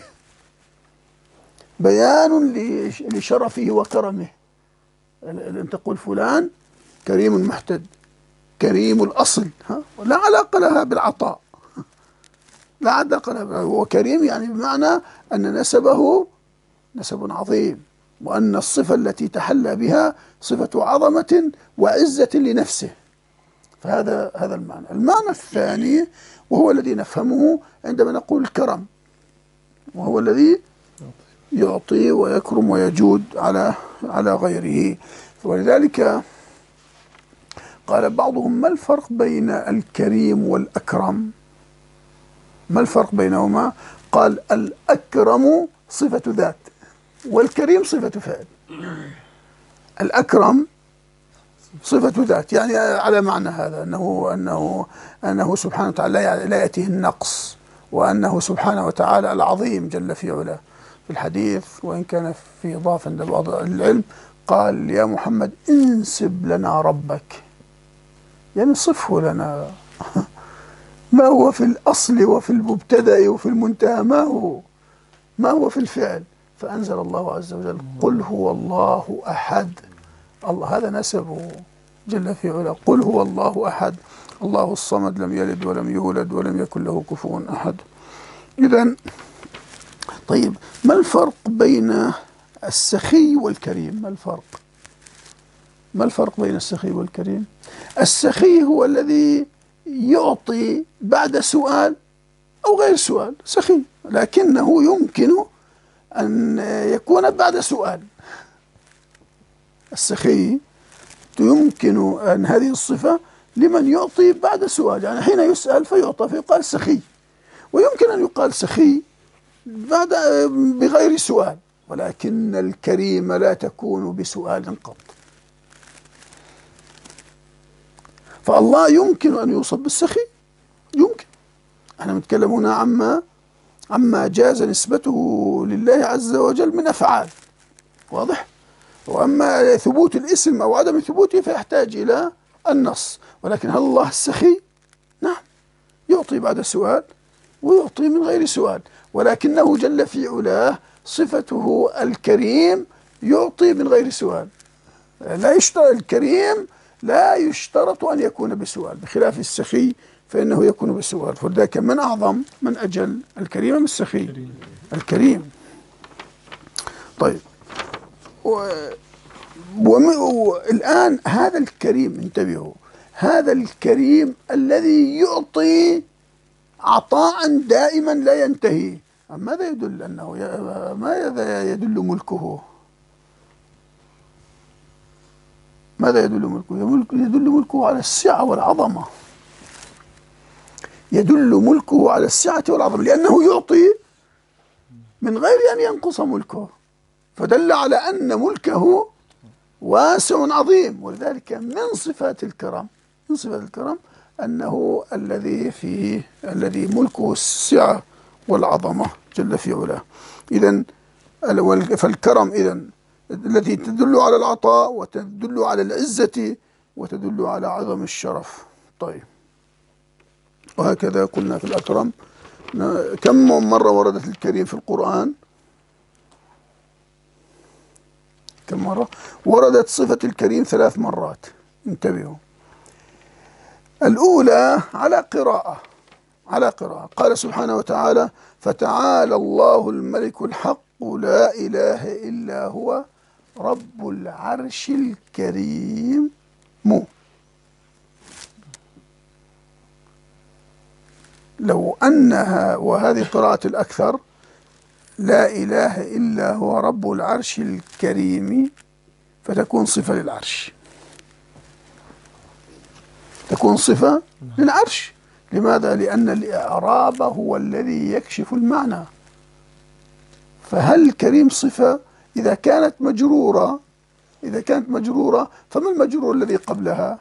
بيان لشرفه وكرمه. أن تقول فلان كريم محتد، كريم الأصل، ها؟ لا علاقة لها بالعطاء، لا علاقة لها. هو كريم يعني بمعنى أن نسبه نسب عظيم، وأن الصفة التي تحلى بها صفة عظمة وعزة لنفسه. فهذا هذا المعنى. المعنى الثاني وهو الذي نفهمه عندما نقول الكرم، وهو الذي يعطي ويكرم ويجود على على غيره. ولذلك قال بعضهم ما الفرق بين الكريم والأكرم؟ ما الفرق بينهما؟ قال الأكرم صفة ذات والكريم صفة فعل. الأكرم صفة ذات، يعني على معنى هذا أنه أنه أنه سبحانه وتعالى لا يأتيه النقص، وأنه سبحانه وتعالى العظيم جل في علاه. في الحديث وإن كان في إضافة عند بعض العلم قال يا محمد انسب لنا ربك، يعني صفه لنا ما هو في الأصل وفي المبتدأ وفي المنتهى، ما هو ما هو في الفعل. فأنزل الله عز وجل قل هو الله أحد. الله هذا نسبه جل في علاه، قل هو الله أحد الله الصمد لم يلد ولم يولد ولم يكن له كفوا أحد. إذن طيب ما الفرق بين السخي والكريم؟ ما الفرق؟ ما الفرق بين السخي والكريم؟ السخي هو الذي يعطي بعد سؤال أو غير سؤال، سخي، لكنه يمكن أن يكون بعد سؤال. السخي يمكن أن هذه الصفة لمن يعطي بعد سؤال، يعني حين يسأل فيعطى فيقال سخي، ويمكن أن يقال سخي بعد بغير سؤال. ولكن الكريم لا تكون بسؤال قط. فالله يمكن أن يوصف بالسخي، يمكن. احنا نتكلم هنا عما عما جاز نسبته لله عز وجل من أفعال، واضح؟ وأما ثبوت الاسم أو عدم ثبوته فيحتاج إلى النص. ولكن هل الله السخي؟ نعم، يعطي بعد سؤال ويعطي من غير سؤال، ولكنه جل في علاه صفته الكريم يعطي من غير سؤال. لا يشترط الكريم لا يشترط أن يكون بسؤال، بخلاف السخي فإنه يكون بسؤال. فذاك من أعظم من أجل الكريم من السخي الكريم. طيب والآن هذا الكريم، انتبهوا، هذا الكريم الذي يعطي عطاء دائما لا ينتهي، ماذا يدل أنه ماذا يدل ملكه؟ ماذا يدل ملكه؟ يدل ملكه على السعة والعظمة، يدل ملكه على السعة والعظمة، لأنه يعطي من غير أن ينقص ملكه، فدل على أن ملكه واسع عظيم. ولذلك من صفات الكرم، من صفات الكرم أنه الذي فيه الذي ملكه السعة والعظمة جل في علاه. إذن فالكرم إذن التي تدل على العطاء وتدل على العزة وتدل على عظم الشرف. طيب، وهكذا قلنا في الأكرم. كم مرة وردت الكريم في القرآن؟ كم مرة؟ وردت صفة الكريم ثلاث مرات، انتبهوا. الأولى على قراءة، على قراءة قال سبحانه وتعالى: فتعالى الله الملك الحق لا إله إلا هو رب العرش الكريم. مو لو أنها، وهذه قراءة الأكثر، لا إله إلا هو رب العرش الكريم، فتكون صفة للعرش، تكون صفة للعرش. لماذا؟ لأن الإعراب هو الذي يكشف المعنى. فهل الكريم صفة؟ إذا كانت مجرورة، إذا كانت مجرورة فما المجرور الذي قبلها؟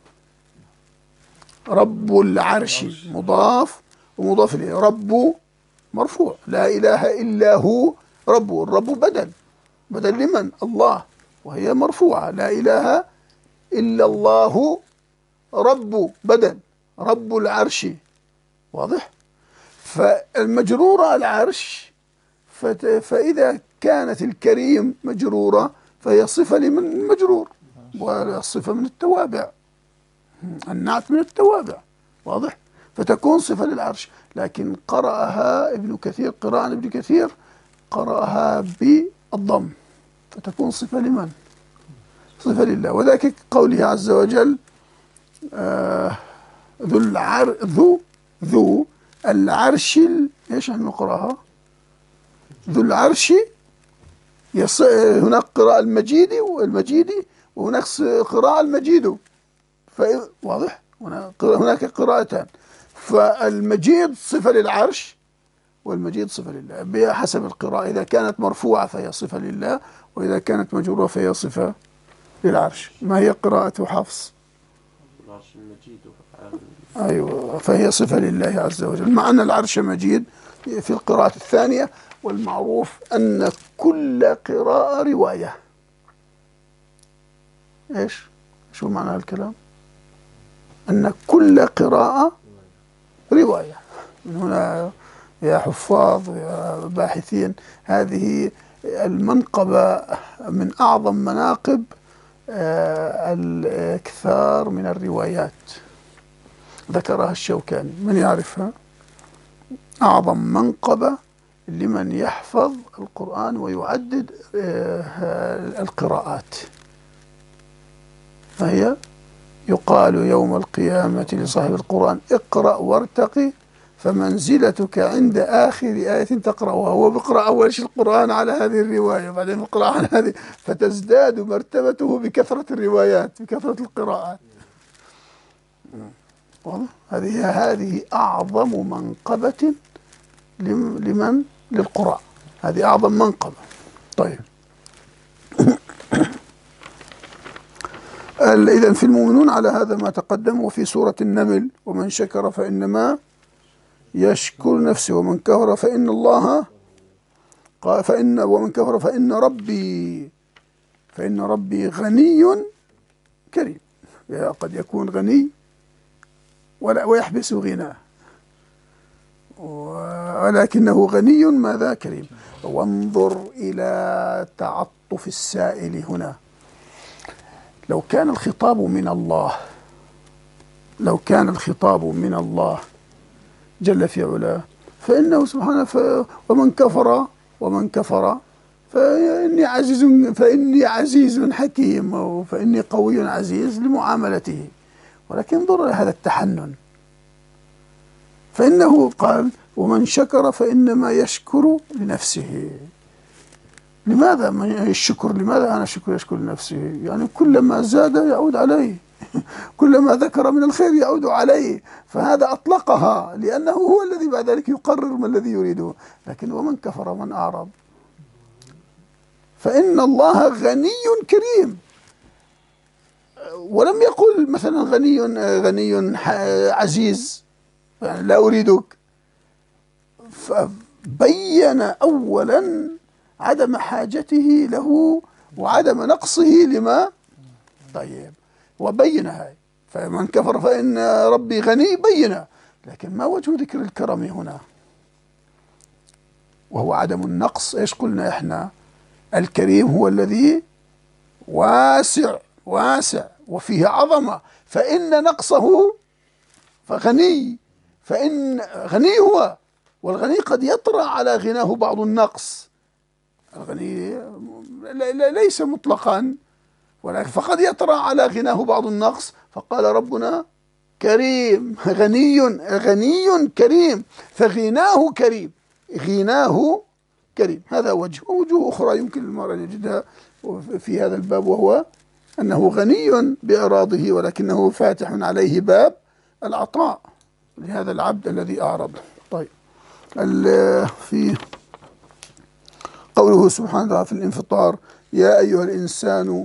رب العرش مضاف ومضاف إليه، رب مرفوع، لا إله إلا هو رب، الرب بدل، بدل لمن؟ الله، وهي مرفوعة، لا إله إلا الله رب بدل رب العرش. واضح؟ فالمجرورة العرش، فإذا كانت الكريم مجرورة فهي صفة لمن؟ المجرور، والصفة من التوابع، النعت من التوابع. واضح؟ فتكون صفة للعرش. لكن قرأها ابن كثير، قراءة ابن كثير قرأها بالضم، فتكون صفة لمن؟ صفة لله. وذلك قوله عز وجل: آه ذو العر ذو ذو العرش ال... ايش نقراها؟ ذو العرش. يص... هناك قراءة المجيدي والمجيدي، وهناك قراءة المجيد. ف... واضح؟ هناك قراءتان، فالمجيد صفة للعرش والمجيد صفة لله بحسب القراءة. إذا كانت مرفوعة فهي صفة لله، وإذا كانت مجرورة فهي صفة للعرش. ما هي قراءة حفص؟ العرش المجيد. أيوة، فهي صفة لله عز وجل، مع أن العرش مجيد في القراءة الثانية. والمعروف أن كل قراءة رواية. إيش؟ شو معنى الكلام؟ أن كل قراءة رواية. من هنا يا حفاظ ويا باحثين، هذه المنقبة من أعظم مناقب الإكثار من الروايات، ذكرها الشوكاني. من يعرفها؟ أعظم منقبة لمن يحفظ القرآن ويعدد القراءات، فهي يقال يوم القيامة لصاحب القرآن: اقرأ وارتقي فمنزلتك عند آخر آية تقرأها. هو بيقرأ أول شيء القرآن على هذه الرواية، بعدين يقرأ على هذه، فتزداد مرتبته بكثرة الروايات، بكثرة القراءات. واضح؟ هذه هذه أعظم منقبة لمن؟ للقراء. هذه أعظم منقبة. طيب، إذن في المؤمنون على هذا ما تقدم. وفي سورة النمل: ومن شكر فإنما يشكر نفسه ومن كفر فإن الله فإن ومن كفر فإن ربي فإن ربي غني كريم. قد يكون غني ولا ويحبس غناه، ولكنه غني ماذا؟ كريم. وانظر إلى تعطف السائل هنا. لو كان الخطاب من الله، لو كان الخطاب من الله جل في علاه، فإنه سبحانه ف... ومن كفر ومن كفر فإني عزيز فإني عزيز حكيم، فإني قوي عزيز لمعاملته. ولكن انظر إلى هذا التحنن، فإنه قال: ومن شكر فإنما يشكر لنفسه. لماذا الشكر؟ لماذا أنا شكر يشكر نفسه؟ يعني كلما زاد يعود عليه، كلما ذكر من الخير يعود عليه، فهذا أطلقها لأنه هو الذي بعد ذلك يقرر ما الذي يريده. لكن ومن كفر ومن أعرض فإن الله غني كريم. ولم يقل مثلا غني غني عزيز يعني لا أريدك، فبين أولا عدم حاجته له وعدم نقصه لما طيب وبين هاي. فمن كفر فإن ربي غني بينه، لكن ما وجه ذكر الكرم هنا وهو عدم النقص؟ ايش قلنا احنا؟ الكريم هو الذي واسع واسع وفيه عظمة، فإن نقصه فغني، فإن غني هو، والغني قد يطرأ على غناه بعض النقص. الغني ليس مطلقا، ولكن فقد يطرأ على غناه بعض النقص. فقال ربنا كريم، غني غني كريم، فغناه كريم، غناه كريم. هذا وجه. ووجوه أخرى يمكن المرء أن يجدها في هذا الباب، وهو أنه غني بإعراضه ولكنه فاتح عليه باب العطاء لهذا العبد الذي أعرض. طيب في قوله سبحانه وتعالى في الانفطار: يا أيها الإنسان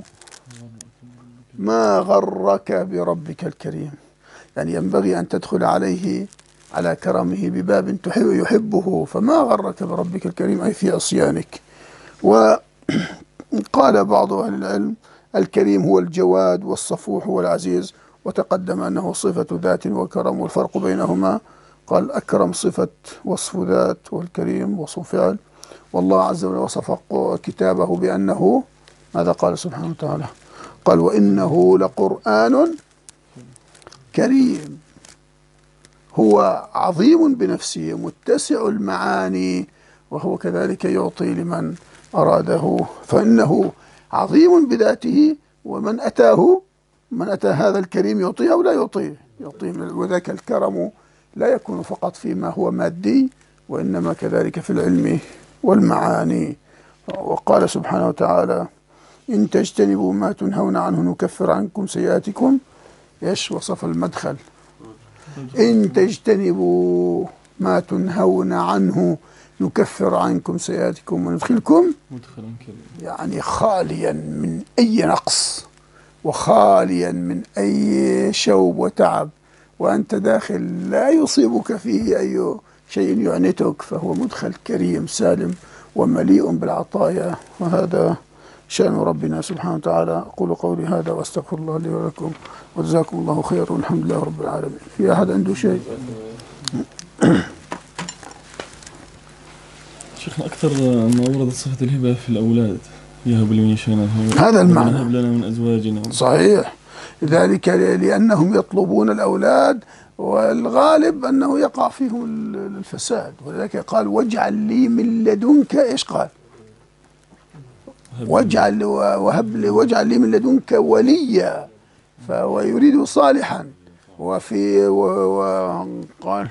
ما غرك بربك الكريم. يعني ينبغي أن تدخل عليه على كرمه بباب تحب يحبه. فما غرك بربك الكريم أي في عصيانك. وقال بعض أهل العلم: الكريم هو الجواد والصفوح والعزيز، وتقدم أنه صفة ذات وكرم، والفرق بينهما قال أكرم صفة وصف ذات، والكريم وصف فعل. والله عز وجل وصف كتابه بأنه ماذا قال سبحانه وتعالى؟ قال وإنه لقرآن كريم، هو عظيم بنفسه متسع المعاني، وهو كذلك يعطي لمن أراده، فإنه عظيم بذاته، ومن أتاه من أتى هذا الكريم يعطيه أو لا يعطيه يعطيه. وذاك الكرم لا يكون فقط فيما هو مادي، وإنما كذلك في العلم والمعاني. وقال سبحانه وتعالى: إن تجتنبوا ما تنهون عنه نكفر عنكم سيئاتكم. إيش وصف المدخل؟ إن تجتنبوا ما تنهون عنه نكفر عنكم سيئاتكم وندخلكم مدخلا كريما، يعني خاليا من أي نقص وخاليا من أي شوب وتعب، وأنت داخل لا يصيبك فيه أي شيء يعنتك، فهو مدخل كريم سالم ومليء بالعطايا. وهذا شأن ربنا سبحانه وتعالى. أقول قولي هذا وأستغفر الله لي ولكم، وجزاكم الله خير، والحمد لله رب العالمين. في أحد عنده شيء؟ شيخنا أكثر ما وردت صفة الهبة في الأولاد، يهب لمن يشاء هذا المعنى، يهب لنا من أزواجنا. صحيح، ذلك لأنهم يطلبون الأولاد، والغالب أنه يقع فيهم الفساد، ولذلك قال واجعل لي من لدنك. إيش قال؟ واجعل وهب لي واجعل لي من لدنك وليا، فهو يريد صالحا. وفي وقال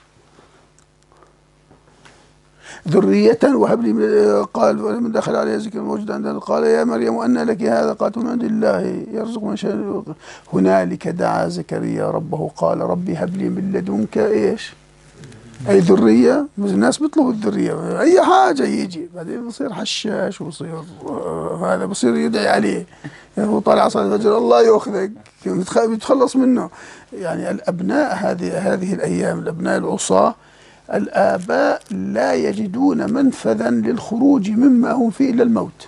ذرية وهب لي، قال ولمن دخل عليه ذكر موجود عندنا قال يا مريم أن لك هذا؟ قالت من عند الله يرزق من شاء. هنالك دعا زكريا ربه قال ربي هب لي من لدنك ايش؟ اي ذرية. الناس بيطلبوا الذرية اي حاجة يجي، بعدين بصير حشاش وبصير هذا بصير يدعي عليه، يعني هو طالع صلاة الفجر الله ياخذك يتخلص منه. يعني الأبناء هذه هذه الأيام، الأبناء العصاة، الآباء لا يجدون منفذا للخروج مما هم فيه إلا الموت.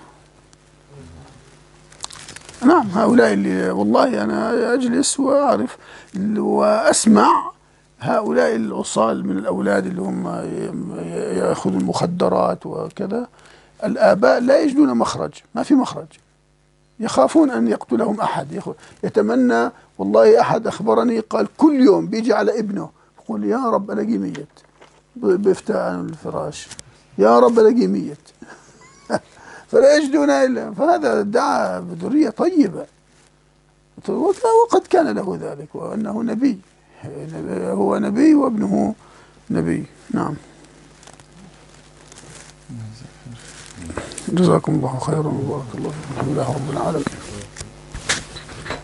نعم، هؤلاء اللي والله أنا أجلس وأعرف وأسمع هؤلاء العصاة من الأولاد اللي هم يأخذوا المخدرات وكذا، الآباء لا يجدون مخرج، ما في مخرج، يخافون أن يقتلهم أحد. يتمنى، والله أحد أخبرني قال كل يوم بيجي على ابنه يقول يا رب ألاقيه ميت، بيفتح عن الفراش يا رب ألاقيه ميت فلا يجدون إلا. فهذا دعا بذرية طيبة، وقد كان له ذلك، وأنه نبي، هو نبي وابنه نبي. نعم. جزاكم الله خيرا وبارك الله فيكم. الحمد لله رب العالمين.